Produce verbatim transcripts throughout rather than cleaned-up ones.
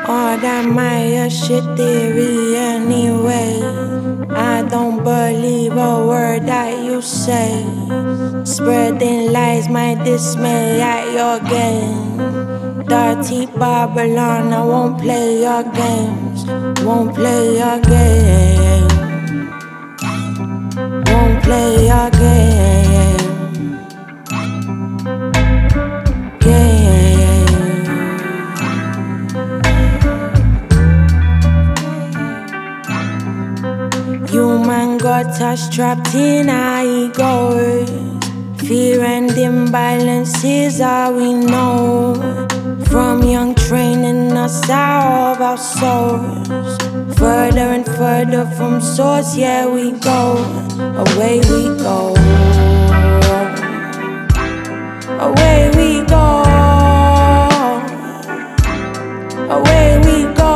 All that Maya shit theory anyway. I don't believe a word that you say. Spreading lies, my dismay at your game. Dirty Babylon, I won't play your games. Won't play your game. Won't play your game. Game. Human got us trapped in our egos. Fear and imbalance is all we know. From young training us out of our souls. Further and further from source, yeah we go. Away we go. Away we go. Away we go.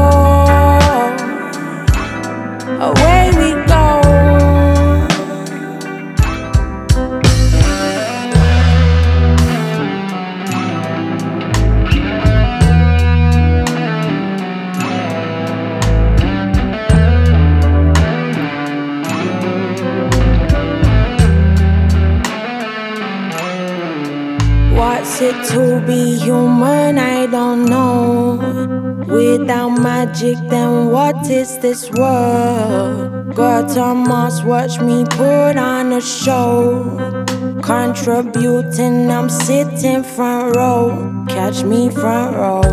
Away we go. What's it to be human? I don't know. Without magic, then what is this world? God Thomas, watch me put on a show. Contributing, I'm sitting front row. Catch me front row.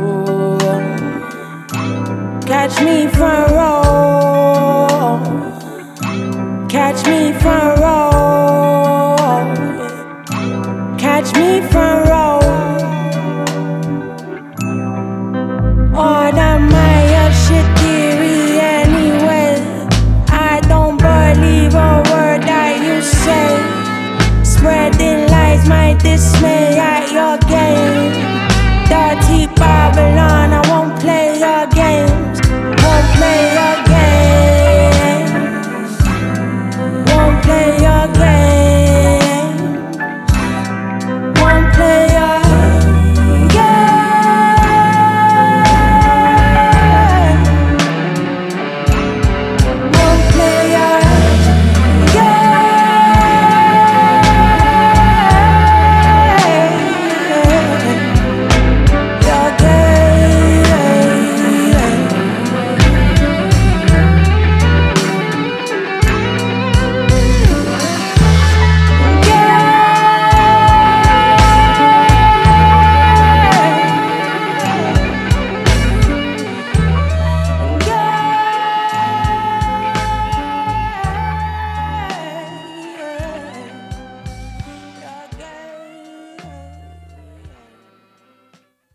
Catch me front row. Catch me front row. Catch me front